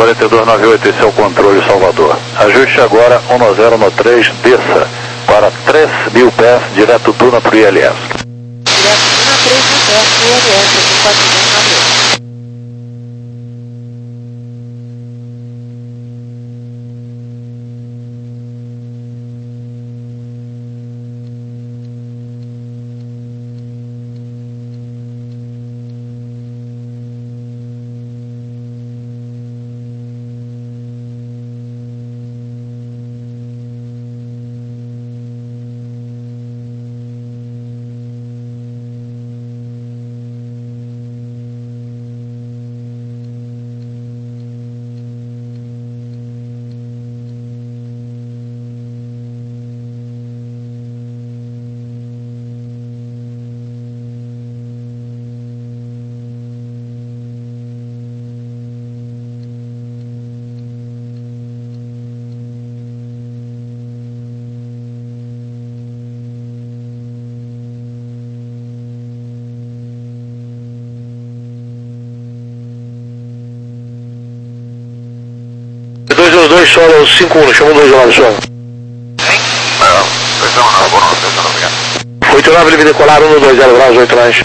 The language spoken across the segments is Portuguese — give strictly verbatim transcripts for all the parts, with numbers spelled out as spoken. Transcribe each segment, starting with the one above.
quarenta e dois noventa e oito, esse é o controle Salvador. Ajuste agora um zero no três, desça para três mil pés, direto Duna para o I L S. Direto Duna três mil pés para o I L S, aqui quatro dois nove oito. dois zero dois, solo cinco um, chamou dois lá, solo. Sim? Não, dois zero nove, bom, dois zero nove, obrigado. oito nove, livre decolar, um dois zero graus, oito nove.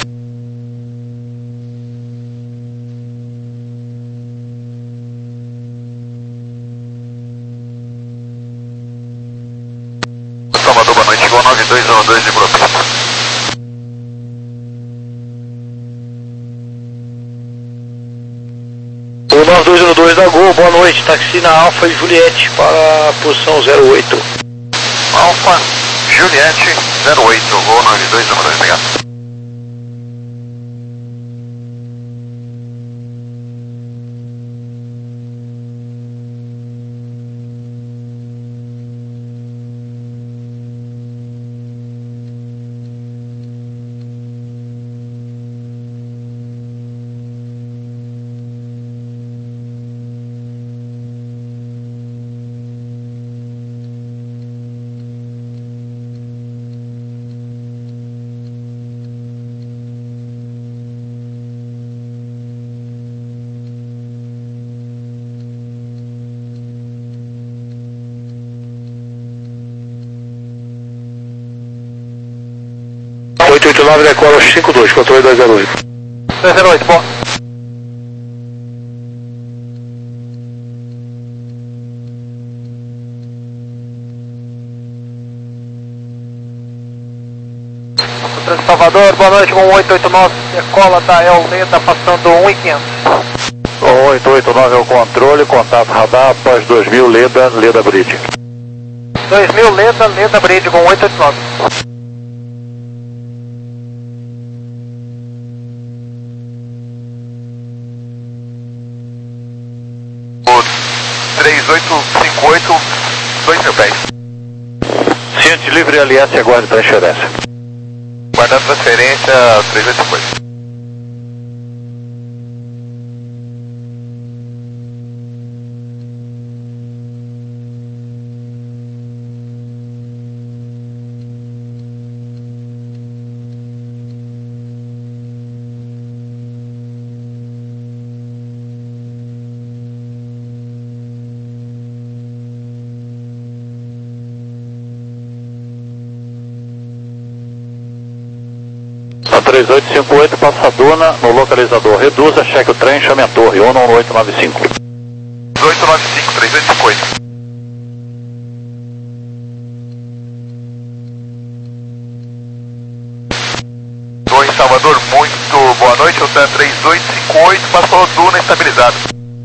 Salvador, boa noite, igual nove dois zero dois de Brooklyn. O nove dois zero dois da Gol, boa noite, táxi na Alfa e Juliette para a posição zero oito. Alfa, Juliette, zero oito, Gol nove dois zero dois, obrigado. oito oito nove, decola cinco dois, controle dois zero oito. dois zero oito, bom. Salvador, boa noite, com oito oito nove, decola da El Leda, passando um e quinhentos. oito oito nove é o controle, contato radar, após dois mil, Leda, Leda Bridge. dois mil, Leda, Leda Bridge, com oito oito nove. três oito cinco oito, dois mil pés. Ciente livre L S, aguarde transferência. Guardando transferência três oito cinco oito. três oito cinco oito, passa a Duna no localizador. Reduza, cheque o trem, chame a torre. ONU oito nove cinco. oito nove cinco, três oito cinco oito. Estou em Salvador, muito boa noite. O T três oito cinco oito passou Duna estabilizado.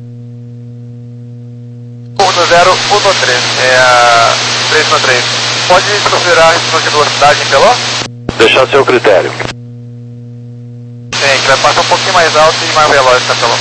um zero um três, é a três um três. Pode considerar a redução de velocidade em Peló? Deixar a seu critério. Sim, que vai passar um pouquinho mais alto e mais veloz essa Peló.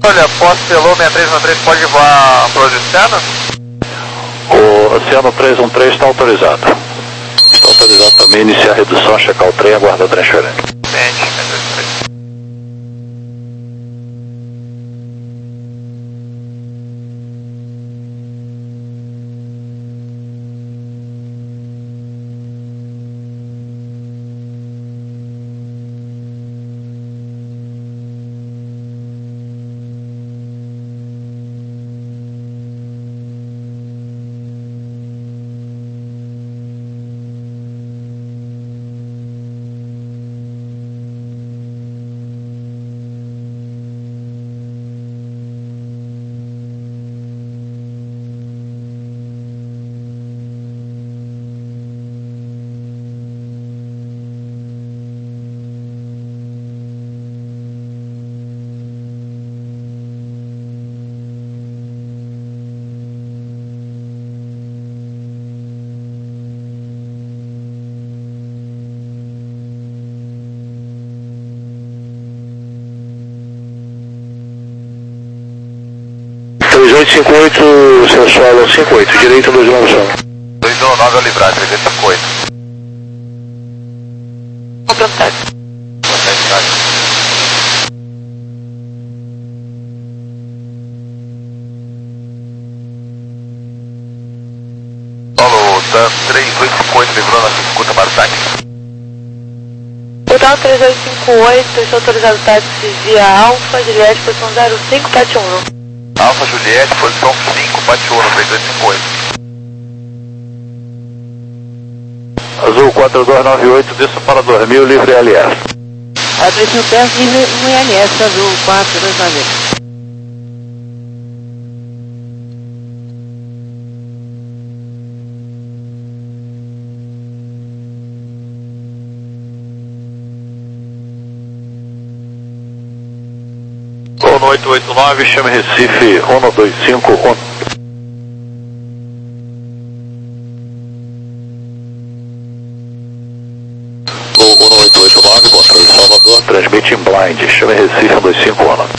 Olha, posse selou sessenta e três no três, pode voar para o Oceano? O Oceano três um três está autorizado. Está autorizado também iniciar a redução, checar o trem e aguardar a transferência. Mente, três três. três oito cinco oito, seu solo cinco oito, direito dois nove nove. dois um nove ao livrar, três oito cinco oito. Complementado. Solo Dan três oito cinco oito, livrou na escuta para o táxi. Total três oito cinco oito, estou autorizado táxi via Alfa, Juliette, posição zero cinco, Pátio um. Alfa Juliette, posição cinco, Pátio um, três oito cinco oito. Azul quatro dois nove oito, desça para dois mil, livre L S. A três mil pés, livre no I L S, Azul quatro dois nove oito. um oito oito nove, chame Recife um dois cinco um. um oito oito nove, controle Salvador, transmite em blind, chame Recife um dois cinco um.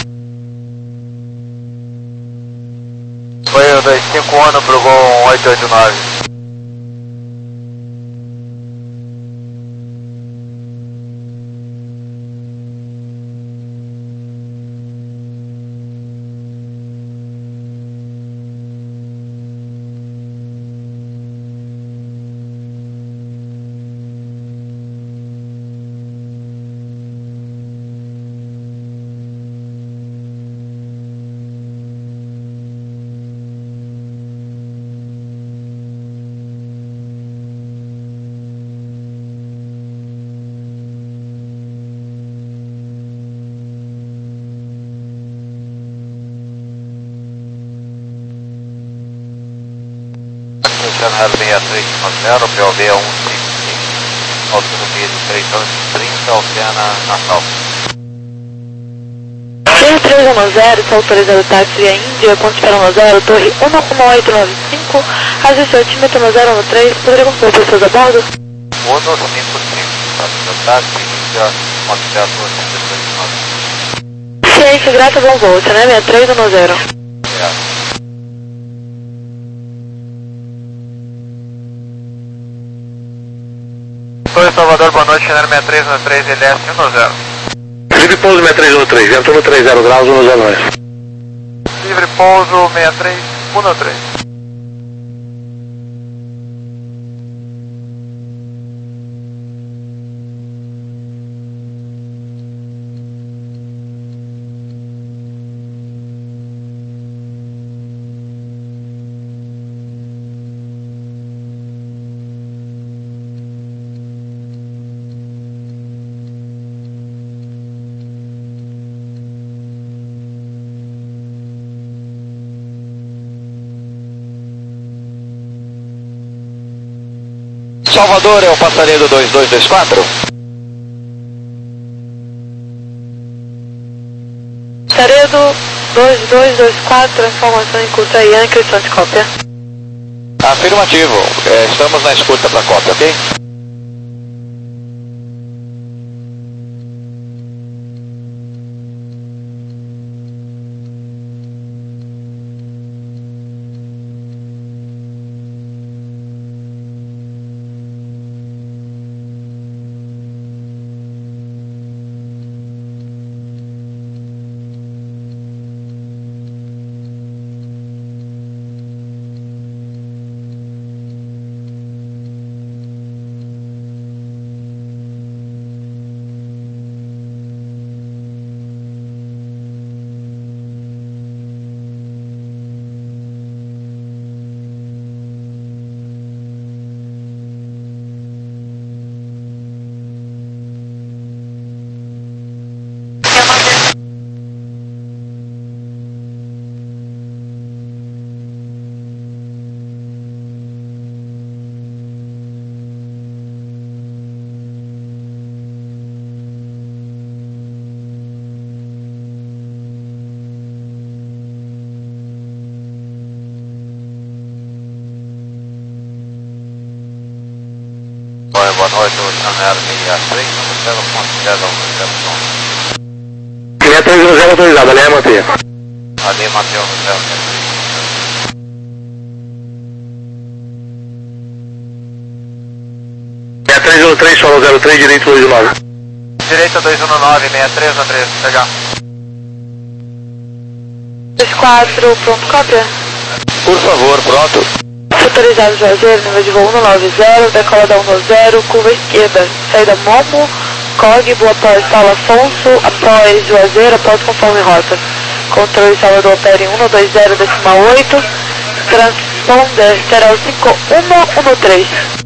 Foi um dois cinco um pro Gol um oito oito nove. Channel sessenta e três zero, P O V um cinco cinco, autonomia de três anos e trinta, Oceana, Natal. Chile três um zero, está autorizado táxi via Índia, ponto espera um zero, torre um oito nove cinco, ajuste altímetro um zero um três, poderia confirmar pessoas a bordo? um cinco cinco, autorizado táxi, Índia, ponto espera um nove. Ciência grata, bom voo, Channel sessenta e três um zero. É. Oi, Salvador, boa noite, Channel sessenta e três um três, L S um zero. Livre pouso sessenta e três um três, vento no trinta graus, um zero dois. Livre pouso sessenta e três um três. Salvador é o passaredo dois dois dois quatro. Passaredo dois dois dois quatro, informação em curta Yankee, de cópia. Afirmativo, é, estamos na escuta para cópia, ok? Oi, boa noite, oceano aéreo sessenta e três, zero ponto zero um zero som. seis três um zero autorizado, ali é manter. Ali, Mateus, no zero sete três. seis três um três, solo zero três, direito dois um nove. Direita dois um nove, sessenta e três na três, pegar. dois quatro, pronto, cópia. Por favor, pronto. Autorizado Juazeiro, nível de voo cento e noventa, decola da cento e noventa, curva esquerda, saída Momo, Código após Paulo Afonso, após Juazeiro, após conforme rota. Controle Salvador opera em cento e vinte, decimal oito, transponder será o cinco um um três.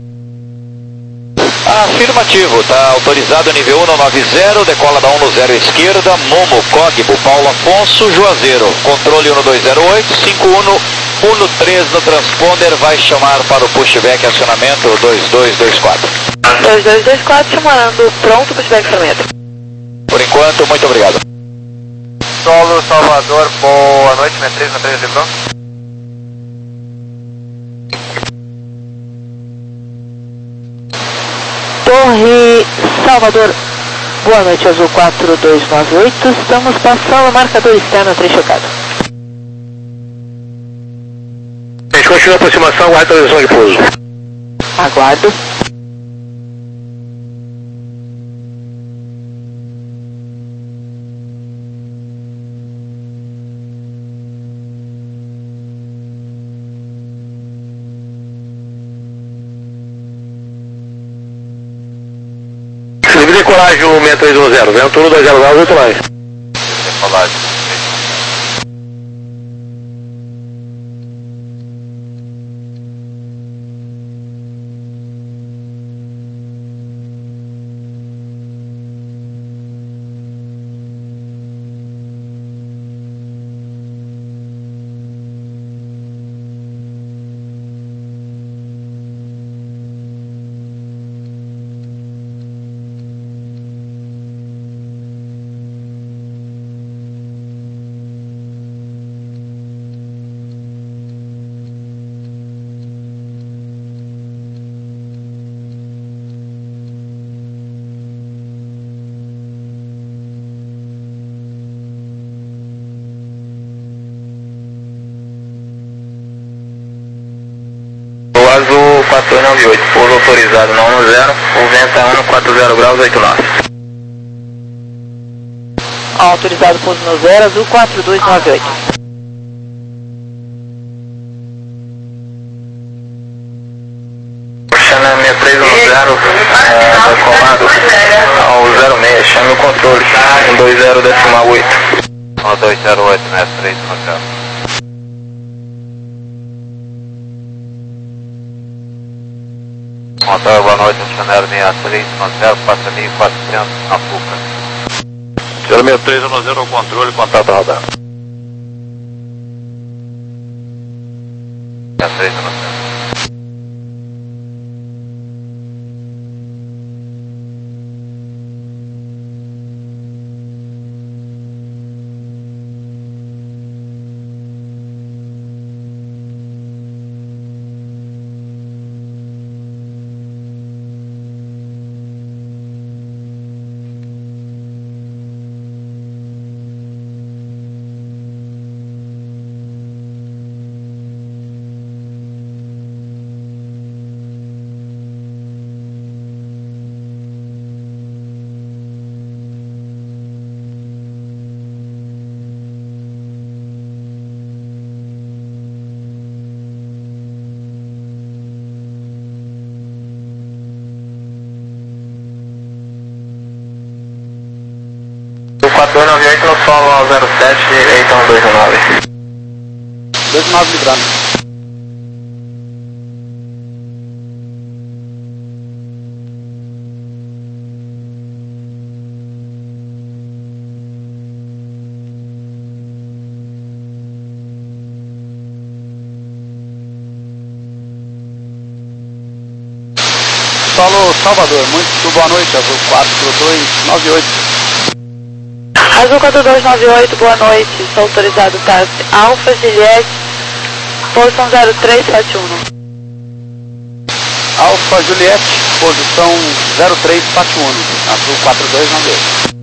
Afirmativo, está autorizado nível cento e noventa, decola da cento e vinte esquerda, Momo, Código, Paulo Afonso, Juazeiro. Controle cento e oito, cinco um um três no transponder, vai chamar para o pushback acionamento dois dois dois quatro. dois dois dois quatro, chamando, pronto, pushback acionamento. Por enquanto, muito obrigado. Solo Salvador, boa noite, sessenta e três na três, lembrou? Torre Salvador, boa noite, Azul quatro dois nove oito, estamos passando o marcador externo três chocado. A gente continua a aproximação, aguarda a atualização de pouso. Aguardo. Livre decolagem o seis três um zero, Ventura dois zero nove, oito mais. Decolagem. Azul quatro dois nove oito, pouso autorizado na um zero, o vento é um quatro zero graus, oito nove. Autorizado pouso no zero, Azul quatro dois nove oito. Chame seis três um zero, é, comando ao zero seis, chame o controle, um dois zero decimal oito. um dois zero oito, sessenta e três no zero. Motor, boa noite, oceano sessenta e três, zero quatro mil e quatrocentos na Fuca. zero seis três um zero, controle, contato radar. sessenta e três no zero. quatro dois nove oito no solo zero sete, então dois um nove. dois nove librando. Solo Salvador, muito boa noite, Azul quatro dois nove oito. Azul quatro dois nove oito, boa noite, sou autorizado táxi Alfa Juliette, posição zero três sete um. Alfa Juliette. posição zero três quatro um, azul quatro dois nove oito.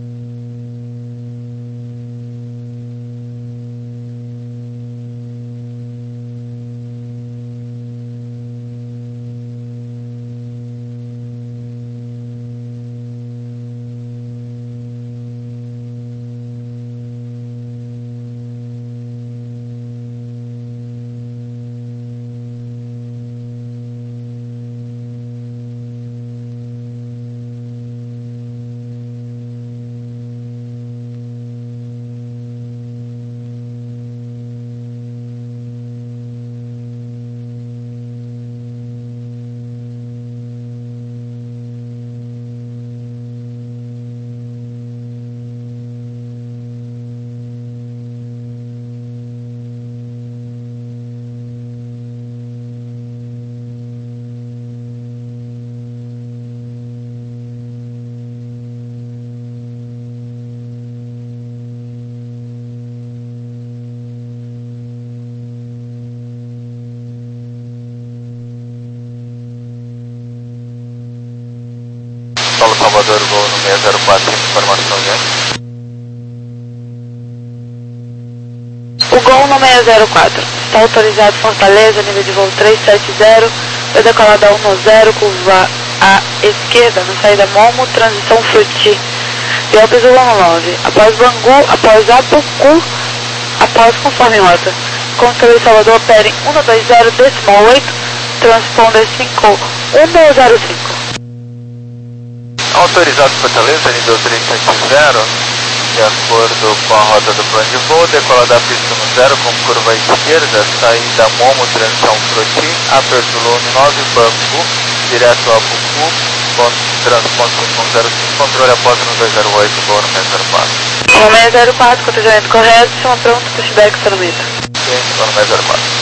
Paulo Salvador, voo no seis zero quatro, informação já. O Gol no seis zero quatro está autorizado Fortaleza, nível de voo três sete zero, vai decolar da um zero, curva à esquerda, na saída Momo, transição Fruti. Biopes um nove, após Bangu, após Apucu, após conforme rota. Controle Salvador, opere um dois zero, decimal oito, transponder cinco um zero cinco. Autorizado Fortaleza, nível três sete zero, de acordo com a rota do plano de voo, decola da pista no zero com curva à esquerda, saída Momo, transição Fruti, aperto Lone nove, Bangu, direto a Apucu, com transponder cinco um zero cinco, controle após no dois zero oito, voo no seis zero quatro. No seis zero quatro, cotejamento correto, chama pronto, pushback sonomita. Sim, voo no seis zero quatro.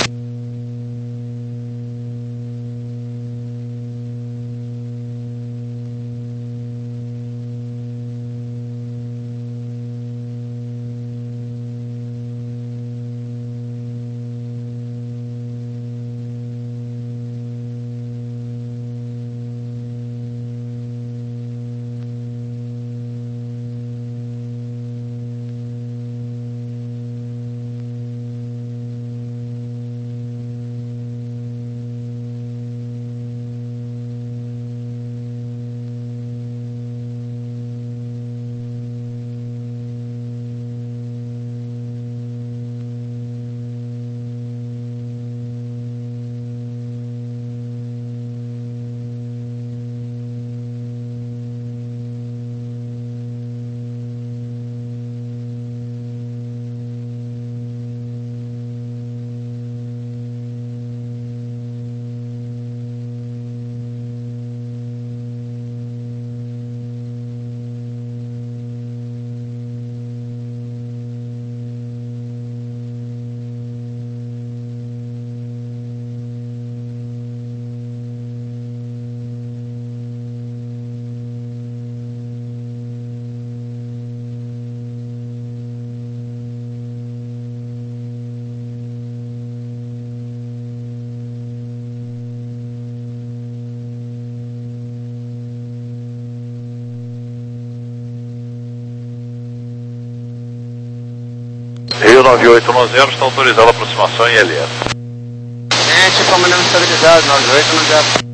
Rio nove oito um zero, está autorizada a aproximação em L S. Gente, comandante estabilizado, nove oito um zero.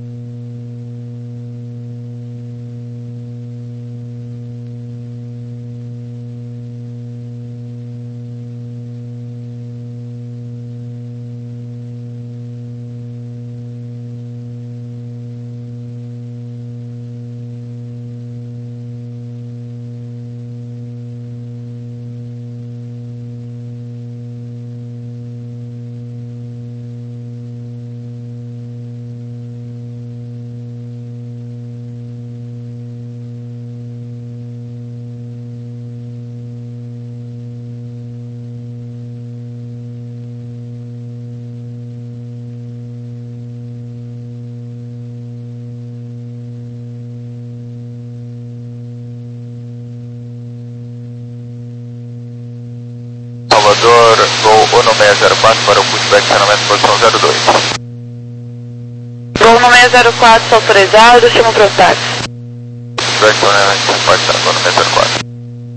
Salvador, voo no seis zero quatro para o pushback, acionamento posição zero dois. Gol no seis seis zero quatro autorizado, chama para o táxi. Corretamente, pode estar agora no seis zero quatro.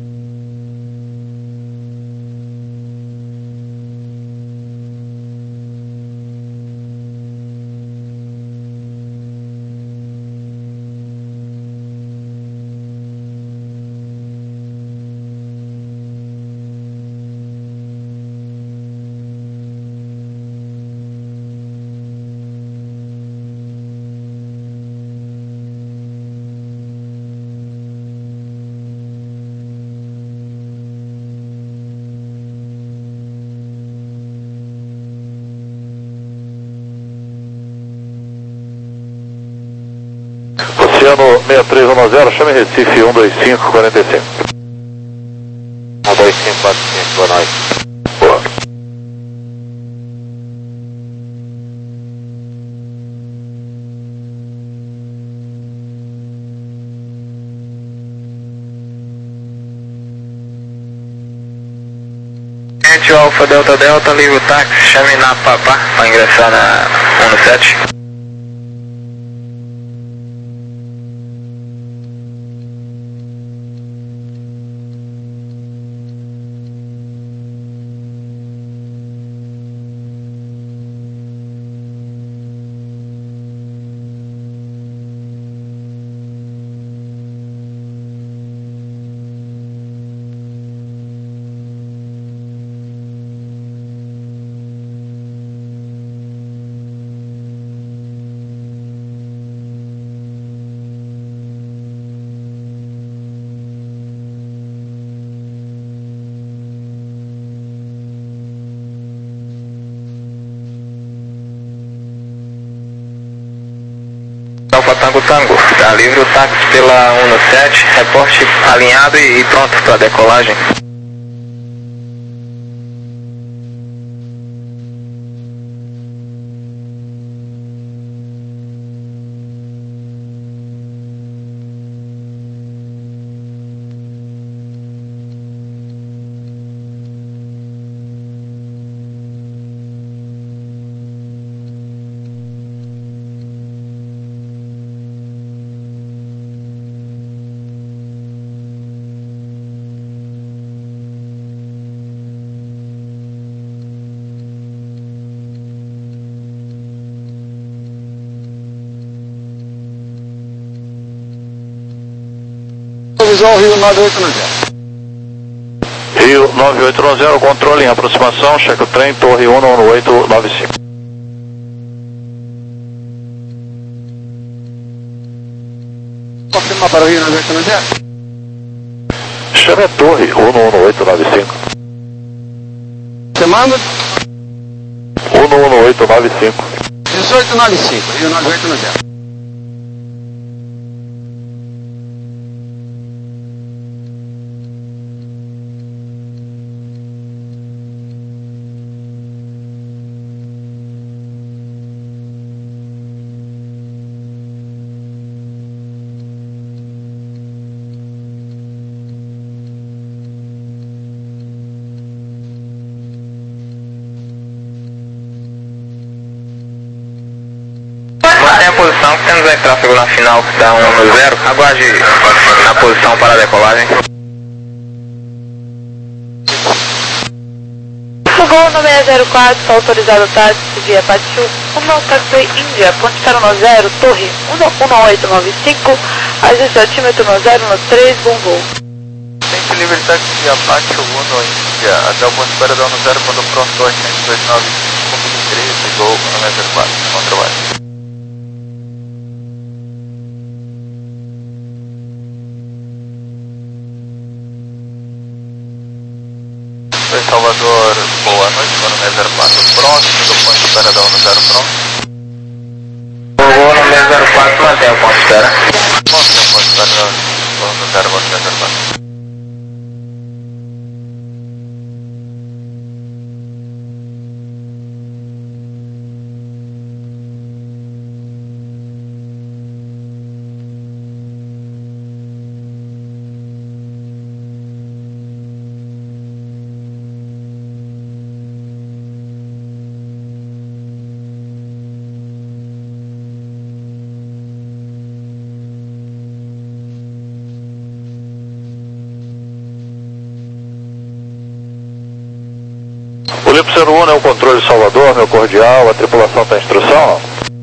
Oceano seis três um zero, chame Recife um dois cinco quatro cinco. um dois cinco quatro cinco, boa noite. Boa. Gente, Alfa Delta Delta, liga o táxi, chame na Papá para ingressar na um no sete. Alfa Tango Tango, está livre o táxi pela um no sete, reporte alinhado e pronto para decolagem. Visual Rio nove oito um zero. Rio nove oito um zero, controle em aproximação, cheque o trem, torre um um oito nove cinco. Confirma para o Rio nove oito um zero. Chame a torre um um oito nove cinco. Você manda? um um oito nove cinco. dezoito nove cinco, Rio nove oito um zero. Mantenha a posição, que temos aí tráfego na final que está um no zero. Aguarde na posição para a decolagem. Gol no seis zero quatro, autorizado táxi via Pachu, um táxi Índia, ponte para um zero, torre um oito nove cinco, ajuste altímetro um zero no três, bom voo. Tente livre táxi via Pachu um Índia, até o ponto para dar um zero, quando pronto, oito nove cinco, treze, gol no seis zero quatro, contra o ar. Oi, Salvador, boa noite, vou no seis zero quatro, próximo do ponto de espera da um zero pronto. Vou no seis zero quatro, mantém o ponto de espera. Mantém o ponto de espera da um zero, vou no seis zero quatro. Olimpo zero um é o controle de Salvador, meu cordial, a tripulação está em instrução?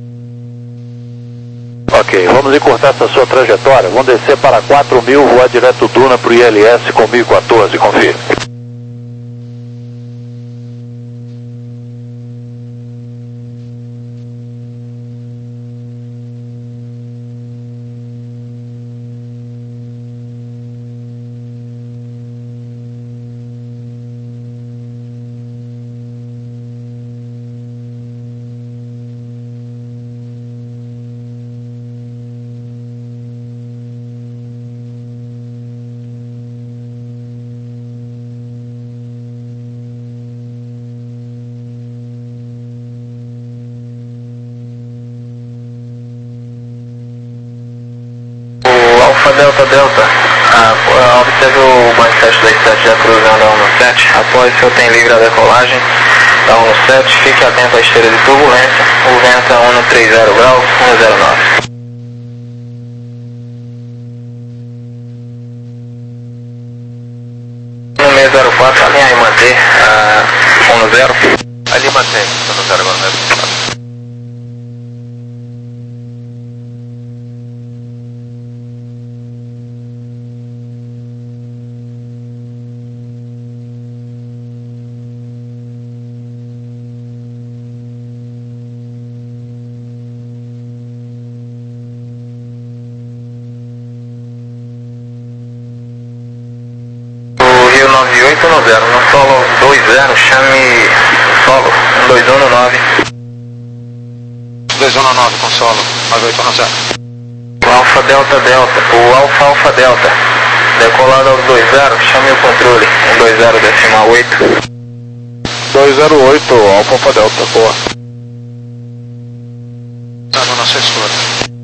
Ok, vamos encurtar essa sua trajetória, vamos descer para quatro mil, voar direto Duna para o I L S com mil e quatorze, confie. Alfa Delta Delta, ah, observe o banho sete dois sete já cruzando a um no sete, após o senhor tem livre a decolagem da um no sete, fique atento à esteira de turbulência, o vento é um no trinta graus, um zero nove. No meio zero quatro, alinhar e manter, ah, um no zero. Ali mantém, um no zero agora mesmo. nove oito no zero, no solo dois zero, chame solo dois um no nove. dois um no nove com solo, nove oito no zero. Alfa Delta Delta, o Alfa Alfa Delta, decolado aos dois zero, chame o controle, um dois zero decimal oito. dois zero oito, Alfa Alfa Delta, boa. Tá no nosso escuro.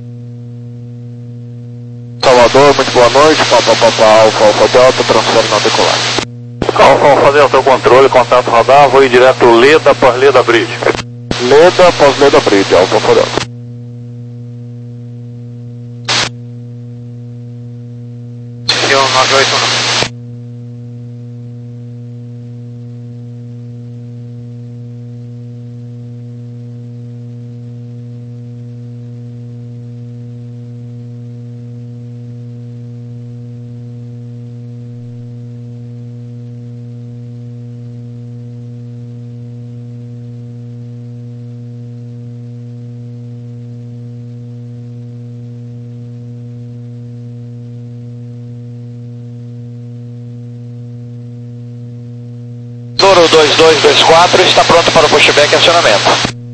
Salvador, muito boa noite, Papa Papa Alfa Alfa Delta, transfere na decolagem. Alfa Alfa Delta, o controle, contato radar, vou ir direto Leda para Leda Bridge. Leda após Leda Bridge, Alfa Alfa Delta. Rio nove oito no. Toro dois dois dois quatro está pronto para o pushback e acionamento.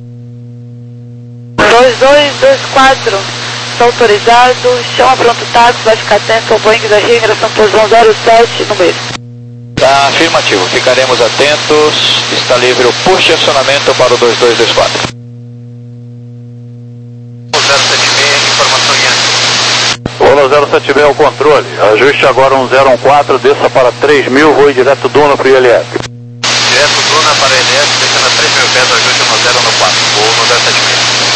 dois dois dois quatro, está autorizado, chama pronto táxi, vai ficar atento ao Boeing da Rio, ingressão posição zero sete no meio. Tá afirmativo, ficaremos atentos, está livre o push e acionamento para o dois dois dois quatro. zero sete seis, informação Yankee. Olá zero sete seis, o controle, ajuste agora um zero um quatro, desça para três mil, vou ir direto Duna para o I L S. Direto Duna para L S, descendo a três mil pés, ajuste no zero no quatro, ou no zero sete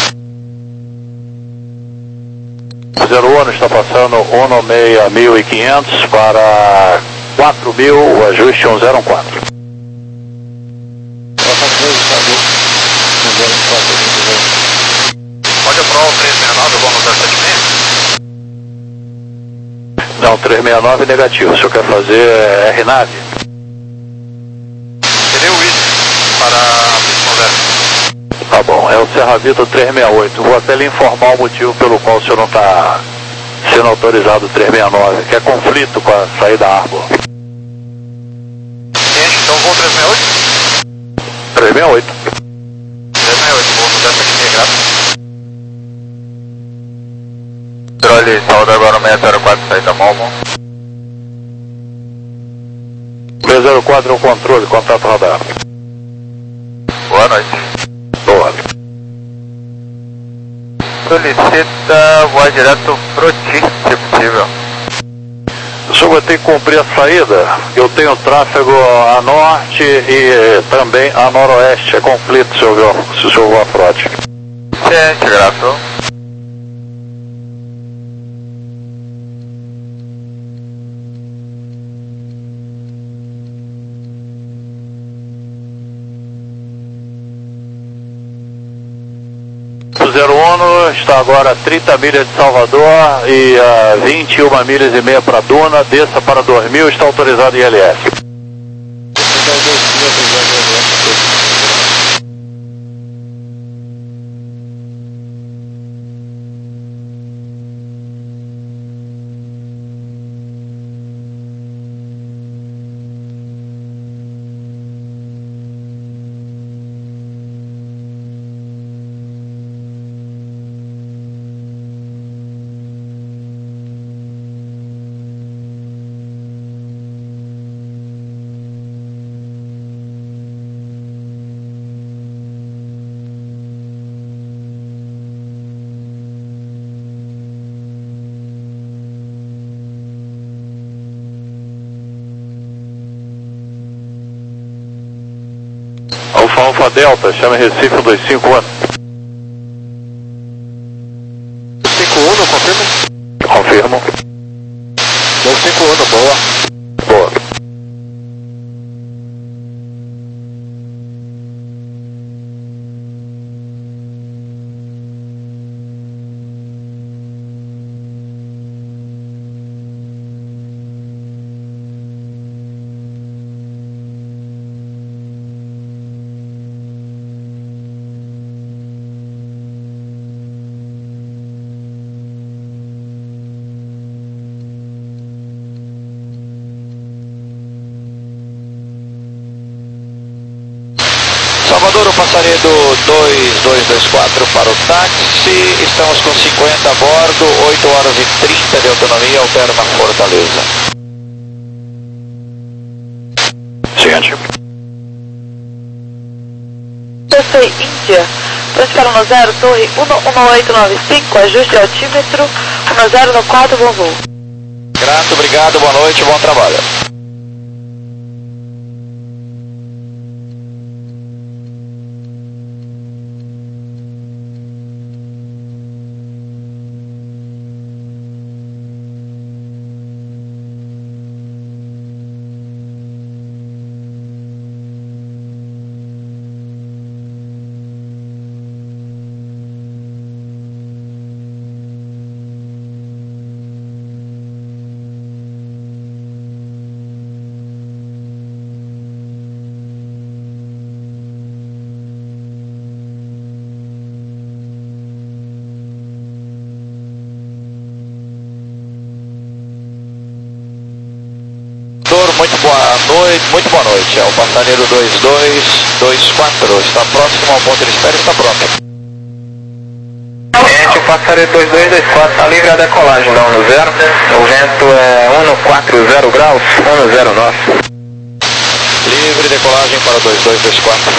seis. zero um está passando um no seis mil e quinhentos para quatro mil, o ajuste um zero um quatro. Pode aprovar o três seis nove, vou no zero sete seis. Não, três seis nove negativo, o senhor quer fazer R nave? Seria o I C para a pista zero. Tá bom, é o Serra Vita três seis oito, vou até lhe informar o motivo pelo qual o senhor não está sendo autorizado três seis nove, que é conflito com a saída Arbor. Gente, então vou três seis oito? três seis oito. três seis oito, vou no zero sete seis, graças. Controle, saldo agora no seis zero quatro, saída Malmo. seis zero quatro é o controle, contato radar. Boa noite. Boa. Solicita voar direto pro T, se possível. O senhor vai ter que cumprir a saída. Eu tenho tráfego a norte e também a noroeste. É conflito se o senhor, se o senhor voar frote. Gente, graças. zero um está agora a trinta milhas de Salvador e a vinte e uma milhas e meia para Duna, desça para dois mil, está autorizado em L S. Alfa Alfa Delta, chama Recife um dois cinco um. cinco um, confirma? Confirmo. dois cinco um, boa. Boa. Salvador, o passaredo dois dois dois quatro para o táxi, estamos com cinquenta a bordo, oito horas e trinta de autonomia, altera na Fortaleza. Seguinte. Eu sei, Índia. Transfero no zero, torre um um oito nove cinco, ajuste altímetro, um zero no quatro, bom voo. Grato, obrigado, boa noite, bom trabalho. Muito boa noite, muito boa noite. É o passageiro dois dois dois quatro, está próximo ao ponto de espera, está pronto. Gente, o passageiro dois dois dois quatro está livre a decolagem da um no zero. O vento é um quatro zero graus, um zero nove. Livre decolagem para dois dois dois quatro.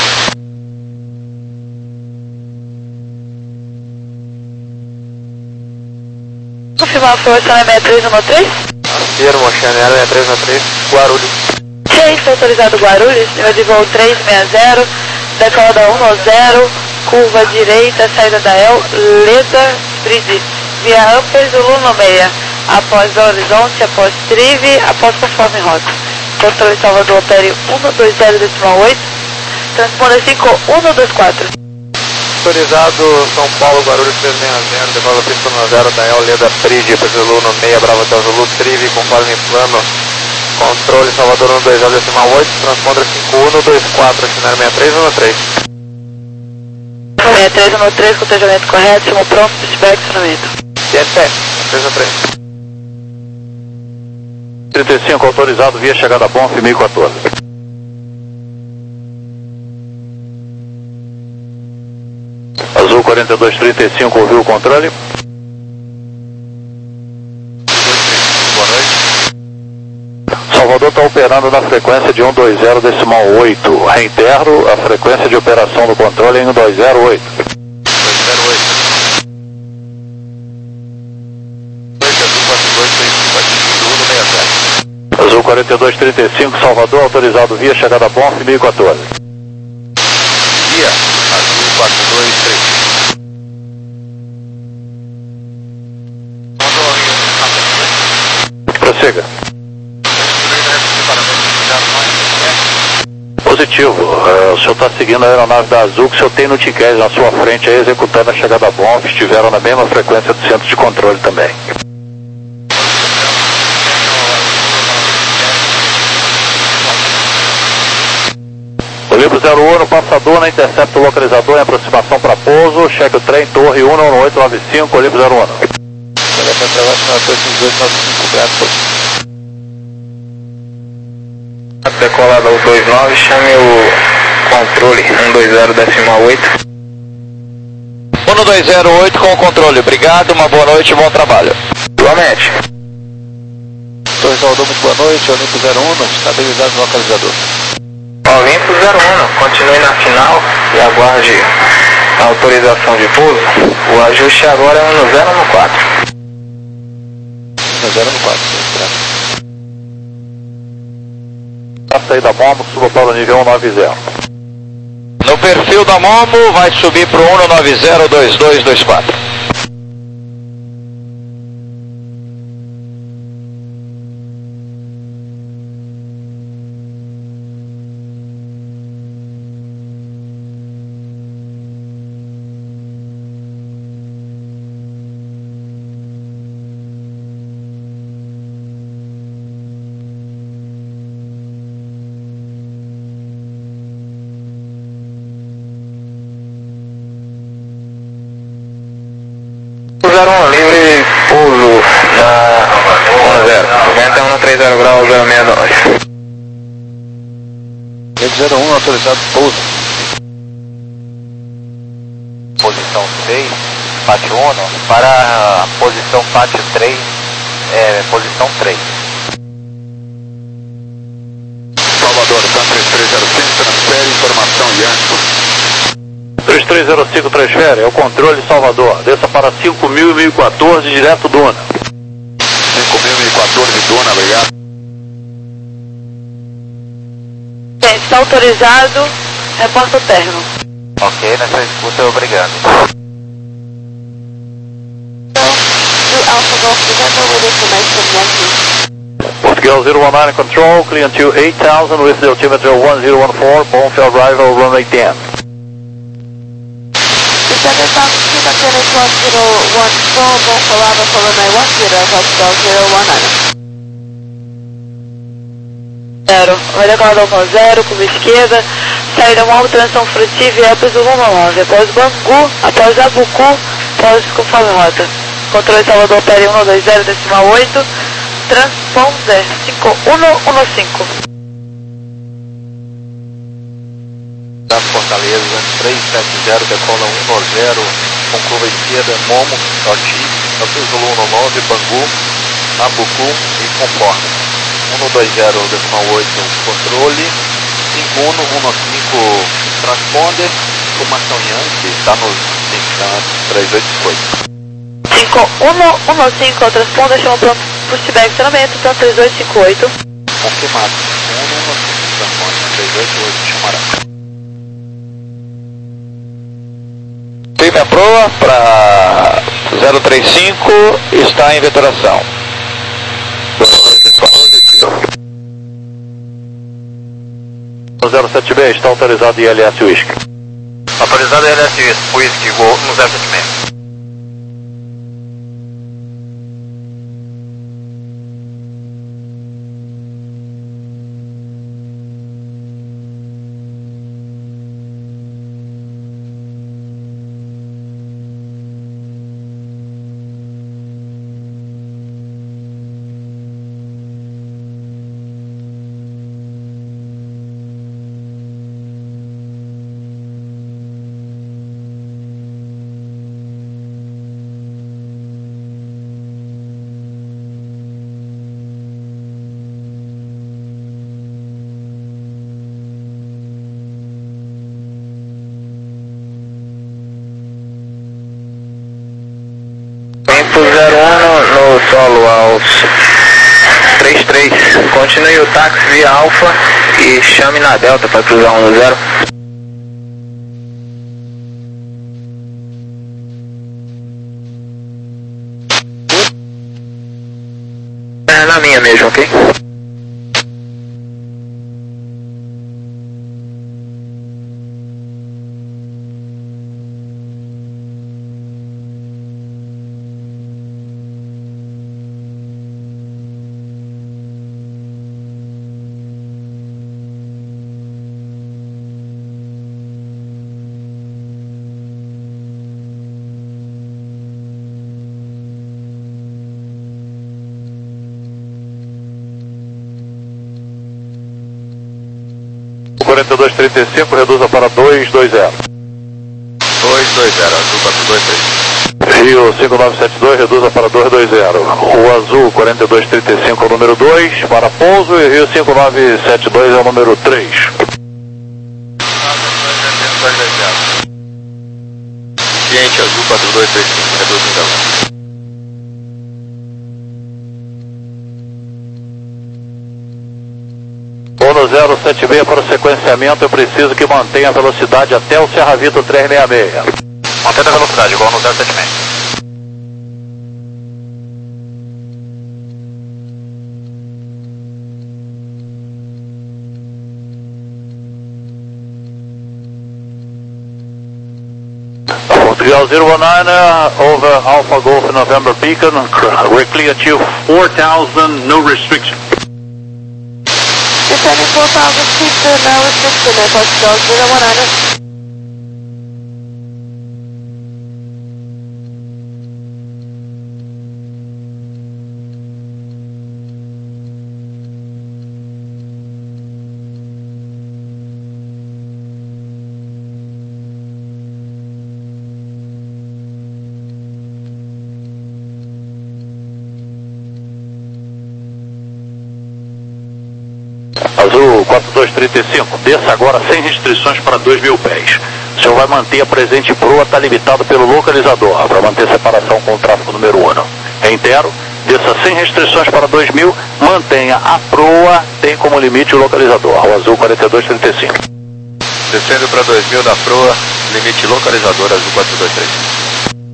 Confirmar a força na sessenta e três um três? Confirmo, Chanel sessenta e três um três, Guarulhos. Chase, autorizado Guarulhos, nível de voo três seis zero, decola da um zero, curva direita, saída da El, Leda, Bride, via Upper, Zulu no meia, após Horizonte, após Trive, após conforme rota. Controle Salvador, opere um dois zero oito, transponda cinco um dois quatro. Autorizado São Paulo, Guarulhos três seis zero, decola da pista no zero, da El, Leda, Bride, Zulu no meia, Brava Hotel Zulu, Trive, conforme plano. Controle Salvador um dois zero oito, transponder cinco um dois quatro, Chanel sessenta e três um três. sessenta e três um três, cotejamento correto, chamo pronto, pushback, acionamento. T S P, três um três. trinta e cinco autorizado via chegada bom, F mil e quatorze. Azul quarenta e dois trinta e cinco, ouviu o controle? Boa noite. Salvador está operando na frequência de um dois zero decimal oito. Reinterno a frequência de operação do controle em um dois zero oito. dois zero oito. Azul quarenta e dois trinta e cinco, Salvador, autorizado via chegada bom, F mil e quatorze. Via, Azul quatro dois três. Prossiga. Positivo. Uh, o senhor está seguindo a aeronave da Azul, que o senhor tem no Tiquete na sua frente aí, executando a chegada bom. Estiveram na mesma frequência do centro de controle também. Olimpo zero um no passador, na intercepto localizador em aproximação para pouso. Cheque o trem, torre um nove oito nove cinco, Olimpo zero um. Decolada ao dois nove, chame o controle um dois zero decimal oito. um dois zero oito com o controle, obrigado, uma boa noite e bom trabalho. Igualmente. Torre Salvador, muito boa noite, Olimpo zero um, estabilidade no localizador. Olimpo zero um, continue na final e aguarde a autorização de pouso. O ajuste agora é um zero no quatro. um zero no quatro, A saída Momo, suba para o nível um nove zero. no perfil da Momo, vai subir para o um nove zero dois dois dois quatro. zero um, livre pouso na um zero. Venta um três zero graus zero seis nove. zero um, autorizado pouso. Posição seis, Pátio um, para a posição Pátio três, é, posição três. Salvador, T A M três três zero cinco, transfere informação Yankee. três três zero cinco transfere, é o controle Salvador. Desça para cinco mil e mil e quatorze, direto Duna. cinco mil e quatorze, Duna, obrigado. Bem, está autorizado, reporta o término. Ok, nessa escuta, obrigado. Portugal zero one nine control, clear to eight thousand with the altimeter one zero one four, Bonfield arrival runway ten. Zero, vai decolar do um zero, curva esquerda, saída Momo, transição frutiva e Elpis do rumo nove, após Bangu, após Abucu, após conforme rota. Controle Salvador, P L um dois zero decimal oito, transponder cinco um um cinco. Fortaleza, três sete zero, decola um nove zero, com curva esquerda, Momo, Oti, Elpis Zulu um nove, Bangu, Abucu e conforme. um dois zero decimal oito, controle, cinco um um cinco, transponder, informação Yankee, está no três oito oito. cinco um um cinco, transponder, chama para pushback, estacionamento, para três oito cinco oito. Confirmado, um um cinco, transponder, três oito oito, chamará. Firme a proa para zero três cinco, está em veteração. zero sete B, está autorizado I L S Whisky. Autorizado I L S Whisky, voo no zero sete seis. Tempo zero um no solo aos três três. Continue o táxi via Alfa e chame na Delta para cruzar um zero. É na minha mesmo, ok? quarenta e dois trinta e cinco, reduza para dois dois zero. dois dois zero, Azul quatro dois três. Rio cinco nove sete dois, reduza para dois dois zero. O Azul quarenta e dois trinta e cinco é o número dois, para pouso, e Rio cinco nove sete dois é o número três. Gente, Azul quatro dois três cinco, reduza então. um zero sete seis para o sequenciamento, eu preciso que mantenha a velocidade até o Serra Vito trezentos e sessenta e seis. Mantendo a velocidade, igual no zero sete seis. Portugal zero one nine, uh, over Alpha Golf November Beacon, we're clear to four thousand, no restriction. Descending four thousand feet, uh, no restriction, uh, Portugal zero one nine. Azul quatro dois trinta e cinco, desça agora sem restrições para dois mil pés. O senhor vai manter a presente proa, está limitado pelo localizador, para manter separação com o tráfego número um. Reitero, desça sem restrições para dois mil, mantenha a proa, tem como limite o localizador. O Azul quarenta e dois trinta e cinco. Descendo para dois mil da proa, limite localizador, Azul quatro dois três cinco.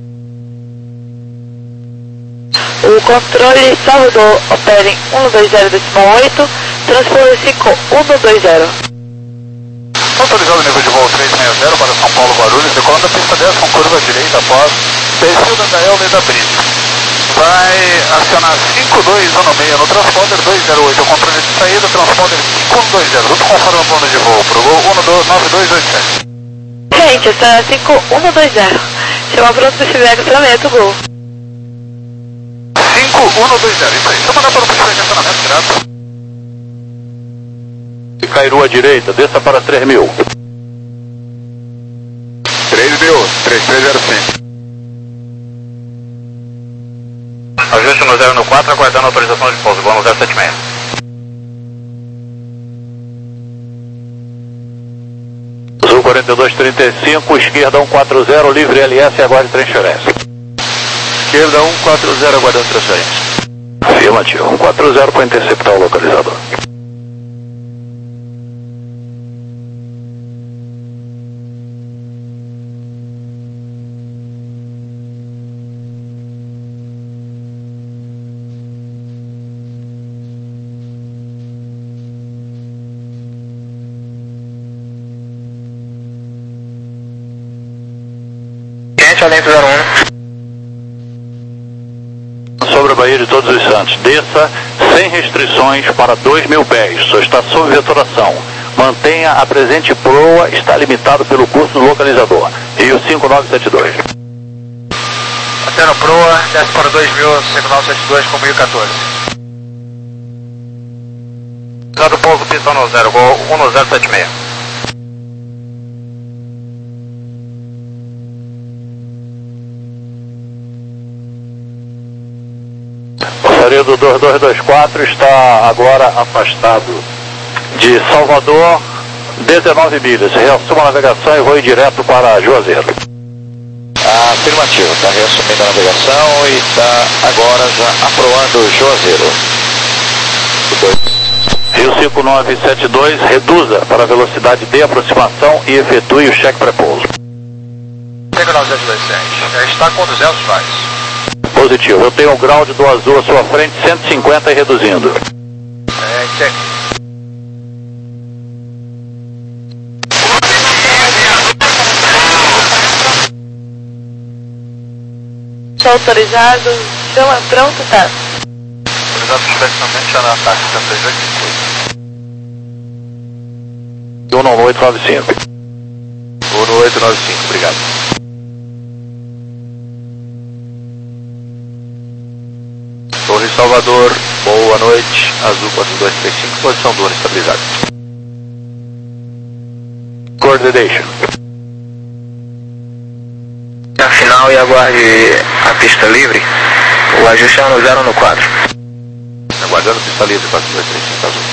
O controle Salvador opera em um dois zero decimal oito, transponder cinco um dois zero. Autorizado o nível de voo trezentos e sessenta para São Paulo Guarulhos, decolando a pista dez com curva direita após perfil da Gael Leda Brito. Vai acionar cinco dois um seis no transponder dois zero oito, o controle de saída, transponder cinco um dois zero, tudo conforme o plano de voo, pro gol um nove dois oito sete. Gente, está cinco um dois zero. Chama pronto para o feedback, treinamento, gol. cinco um dois zero, isso aí. Deixa eu mandar para o feedback de acionamento direto. Cairu à direita, desça para três mil. três mil, três três zero cinco. Ajuste no zero no quatro, aguardando autorização de pouso, igual no zero sete seis. Azul quarenta e dois trinta e cinco, esquerda um quatro zero, livre L S, aguarde transferência. Esquerda um quatro zero, aguardando transferência. Afirmativo, um quatro zero para interceptar o localizador. Alento zero um. Sobre a Bahia de Todos os Santos, desça sem restrições para dois mil pés, só está sob vetoração. Mantenha a presente proa, está limitado pelo curso do localizador. Rio cinco nove sete dois. Mantendo proa, desce para dois mil, cinco nove sete dois com mil e quatorze. Usado pouso, pistão no zero, gol um zero sete seis. O dois dois dois quatro está agora afastado de Salvador, dezenove milhas. Reassuma a navegação e voe direto para Juazeiro. Afirmativo, está reassumindo a navegação e está agora já aproando Juazeiro. Rio cinco nove sete dois, reduza para a velocidade de aproximação e efetue o cheque pré-pouso. cinco nove sete dois sete, já está conduzindo os faz. Positivo, eu tenho o ground do Azul à sua frente, cento e cinquenta e reduzindo. É, check. Está autorizado, chama pronto, tá? Autorizado perfeitamente já na taxa, setenta e oito um nove oito nove cinco. um oito nove cinco, obrigado. Torre Salvador, boa noite, Azul quatro dois três cinco, posição do ano estabilizada. coordination. Na final e aguarde a pista livre, o ajuste é no zero no quatro. Aguardando pista livre, quatro dois três cinco azul.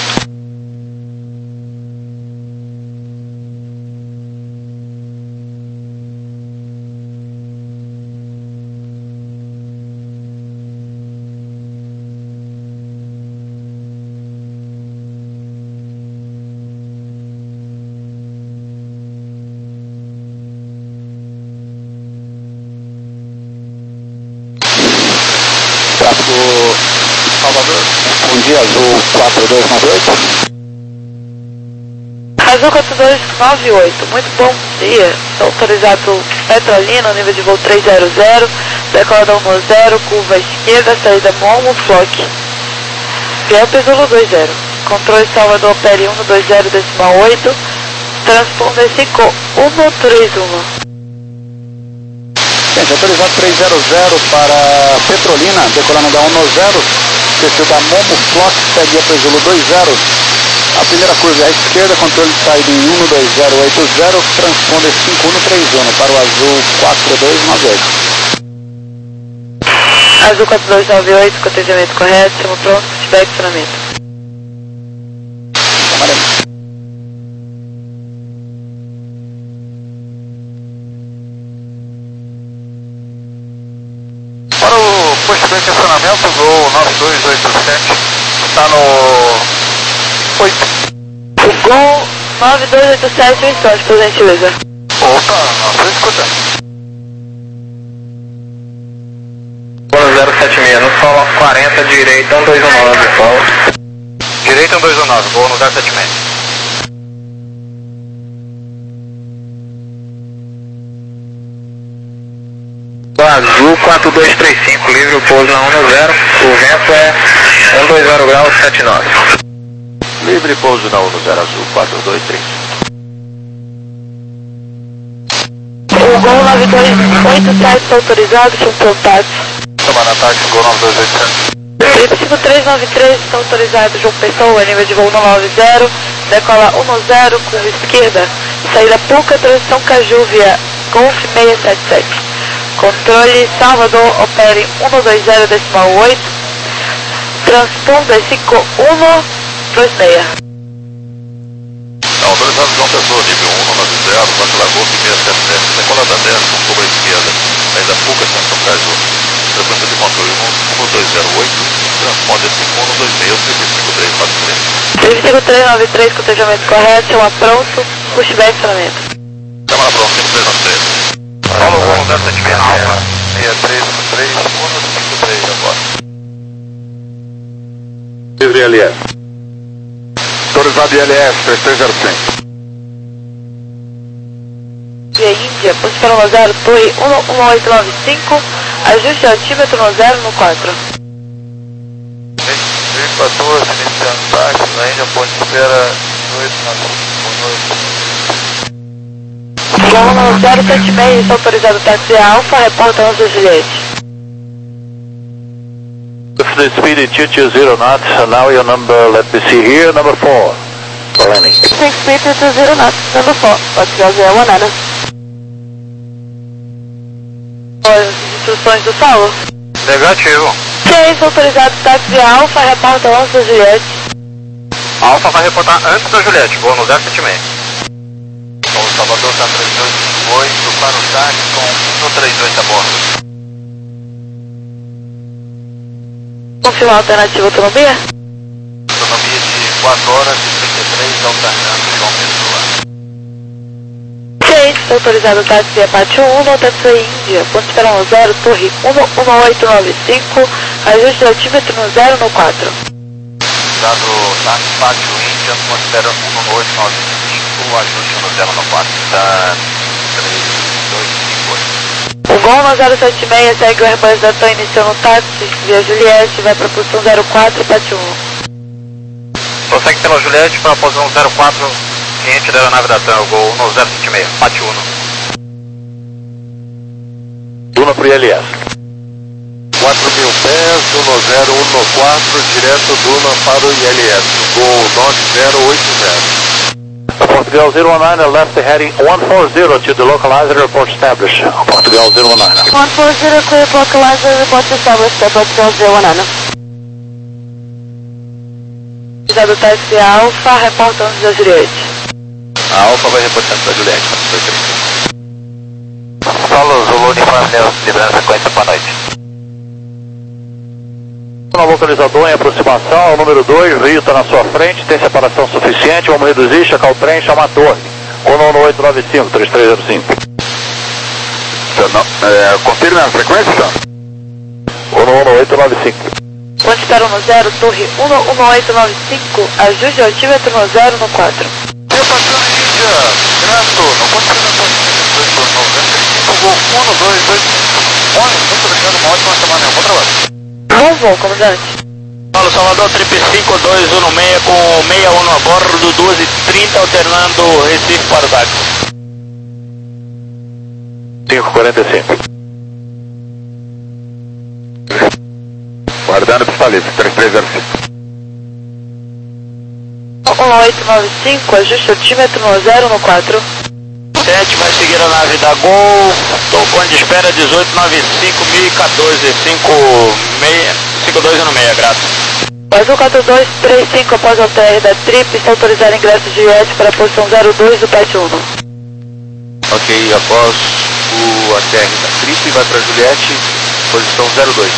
Tráfego Salvador, bom dia, Azul quatro dois nove oito. Azul quatro dois nove oito, muito bom dia. Estou autorizado Petrolina, nível de voo três zero zero, decolada um zero, curva esquerda, saída Momo, Flock. Gelp Zulu dois zero. Controle Salvador, Opere um dois zero decimal oito, transponder cinco um três um. Gente, autorizado três zero zero para Petrolina, decolando da um zero, desceu da Momo, Flock, segue para Zulu dois zero. A primeira curva é à esquerda, controle de saída em um dois zero oito zero, transponder cinco um três um para o Azul quatro dois nove oito. Azul quatro dois nove oito, cotejamento correto, chama pronto, feedback, funcionamento. Amarelo. Para o posto de estacionamento, voo nove dois oito sete, está no oito. O Gol nove dois oito sete, o estoque, por gentileza. Opa, não estou escutando. zero sete seis, no solo quarenta, direita um dois um nove, solo. Direita um dois um nove, voo no zero sete seis. Azul quatro dois três cinco, livre o pouso na um zero, o vento é um dois zero graus sete nove. Livre pouso na um zero azul, quatro dois três. O Gol nove dois oito sete está autorizado, chama contato. Tomando ataque, Gol nove dois oito sete. cinco três nove três está autorizado, João Pessoa, nível de voo nove zero, decola um zero, curva esquerda, saída Puca, transição Cajúvia, Golf seiscentos e setenta e sete. Controle Salvador, opere um dois zero decimal oito, transponder cinco um dois seis. Autorizado João Pessoa, nível um nove zero, Baixa Lagoa seiscentos e setenta e sete, decola da dez, com curva esquerda, saída Puca, Sanção Caju, frequência de controle um dois zero oito, transponder cinco um dois seis, cinco três quatro três. cinco três nove três, cotejamento correto, chama pronto, pushback, funcionamento. Câmara pronto, cinco três nove três. Paulo um zero sete seis, seis três um três, um cinco três agora. Livre L S. Autorizado I L S, três três zero cinco. Via Índia, posição um zero, torre um um oito nove cinco, ajuste altímetro no zero no quatro. quatorze, iniciando táxi, na Índia, ponte espera oito na Gol zero sete seis, está autorizado táxi Alfa, reporta onze Juliette. The speed is two two zero knots, and now your number, let me see here, number four, for landing. six speed two two zero knots, number four, Foxtrot zero one nine. As instruções do Saulo? Negativo. seis, autorizado táxi Alfa, reporta onze Juliette. Alfa vai reportar antes da Juliette, vou no zero sete seis. Então, o Salvador está três dois cinco oito para o táxi com um três oito a bordo. Confirmar a alternativa autonomia? Autonomia de quatro horas e trinta e três, alternando João Pessoa. seis, autorizado táxi Apache um, táxi Índia, ponto espera um zero, torre um um oito nove cinco, ajuste de altímetro no zero no quatro. Dado táxi Apache Índia, ponto espera um oito nove cinco, ajuste no zero no quatro, está três dois cinco oito. O Gol no zero sete seis segue o representante iniciando o táxi via Juliette, vai para a posição zero quatro, Apache um. Prossegue pela Juliette para a posição zero quatro, cliente da aeronave da TAM, o Gol no zero sete seis, Apache um. Duna para o I L S. quatro mil pés, Duna zero um quatro, direto Duna para o I L S, Gol nove zero oito zero. Portugal zero one nine, left heading one four zero to the localizer, report established. Portugal zero one nine. one four zero, clear localizer, report established, Portugal zero one nine. Do táxi Alfa, reportando da Juliette. A Alfa vai reportando da Juliette. Solo Zulu Uniforme Neus, liderando sequência para a noite. No localizador em aproximação, o número dois, o Rio está na sua frente, tem separação suficiente, vamos reduzir, checar o trem, chamar a torre. um nove oito nove cinco, três três zero cinco. É, confirme a frequência, então? um nove oito nove cinco. Onde está no zero, torre um nove oito nove cinco, ajuste o altímetro no zero no quatro. Repassando Índia, grato, não pode ser na sua dois por noventa e cinco, Golf um dois dois cinco. Olha, muito obrigado, uma ótima semana, bom trabalho. Bom voo, comandante. Paulo Salvador, triplo cinco dois um seis com sessenta e um a bordo, duas e trinta, alternando Recife para o táxi. cinco quarenta e cinco. Guardando pista livre, três três zero cinco. um oito nove cinco, ajuste o altímetro no zero no quatro. sete vai seguir a nave da Gol, tocando de espera dezoito nove cinco mil e quatorze, cinco dois um seis, grato. Azul quatro dois três cinco, após o T R da Trip, está autorizado ingresso de I S para a posição zero dois do Pet um. Ok, após o A T R da Trip, vai para Juliette, posição zero dois.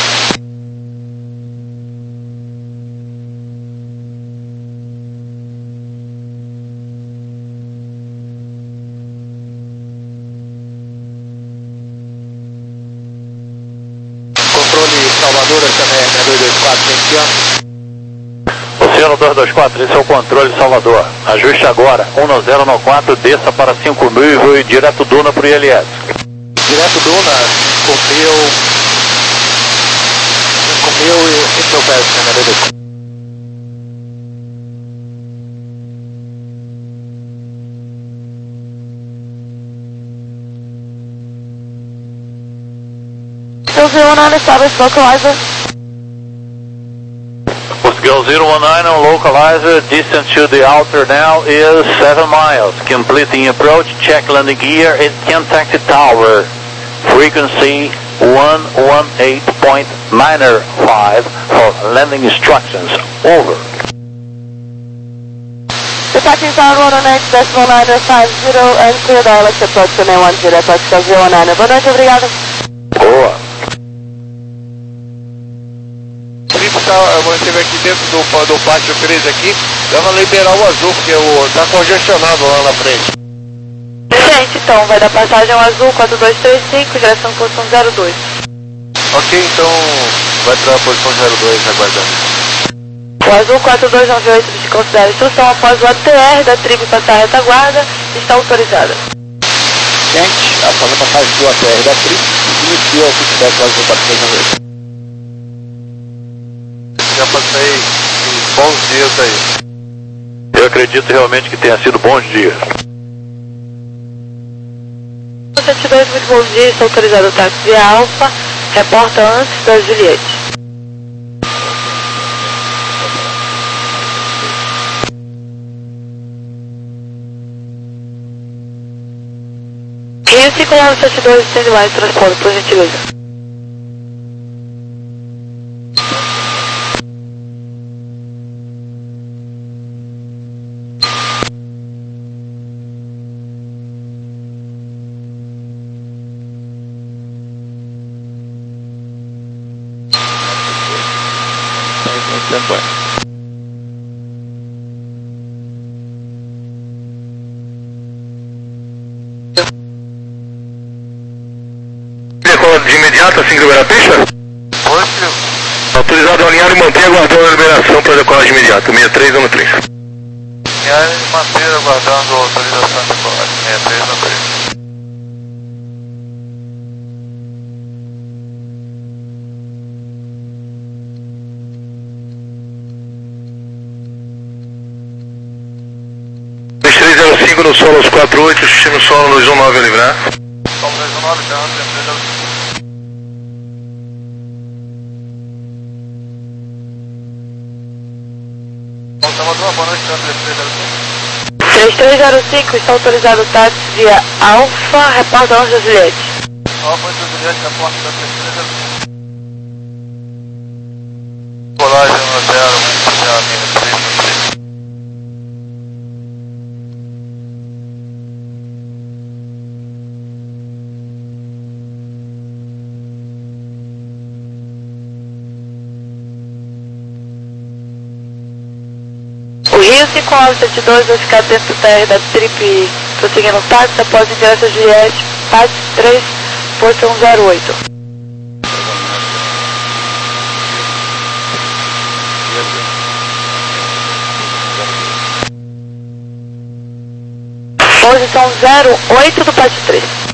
Salvador, S M R dois dois quatro, Oceano dois dois quatro, esse é o controle Salvador. Ajuste agora, um nove zero nove quatro, desça para cinco mil e voe direto Duna para o I L S. Direto Duna, cinco mil, cinco mil e cinco mil pés, S M R dois dois quatro. zero one nine, establish localizer. Portugal zero one nine on localizer, distance to the outer now is seven miles. Completing approach, check landing gear and contact tower. Frequency one eighteen point nine five for landing instructions. Over. Departing tower one oh eight decimal nine five zero and clear dialect approach to nine one zero, Portugal zero one nine. Boa noite, obrigado. Boa. Eu manteve aqui dentro do, do pátio três aqui, dava liberar o azul, porque está congestionado lá na frente. Gente, então, vai dar passagem ao azul quatro dois três cinco, direção posição zero dois. Ok, então vai para a posição zero dois, aguardando. O azul quatro dois nove oito de considerar instrução após o A T R da Trip passar a retaguarda, está autorizada. Gente, após a passagem do A T R da Trip, inicia o feedback do azul quatro dois nove oito. Já passei bons dias aí. Eu acredito realmente que tenha sido bons dias. sete dois, muito bom dia, está autorizado o táxi Alfa, reporta antes da Juliette. Rio cinco nove sete dois, stand by, transporte, por gentileza. Standby. De imediato, assim que liberar a pista? Pode. Autorizado a alinhar e manter aguardando a liberação para decolar de imediato, seis três um três. Alinhar e manter aguardando a autorização de decolagem, seis três um três. três zero cinco no solo aos quatro oito, assistindo o solo dois um nove a livrar. Solo dois um nove, já três zero cinco. Voltamos uma boa noite, três três zero cinco. três três zero cinco, está autorizado o táxi via Alfa, reporta onde da Juliette. Alfa de Juliette, reporta da três três zero cinco. Colagem no zero, já menos três três. O Rio cinco nove sete dois vai ficar dentro do T R da Trip, prosseguindo o táxi após o ingresso a Juliette, táxi três, Porto um zero oito. Posição zero oito do Pátio três.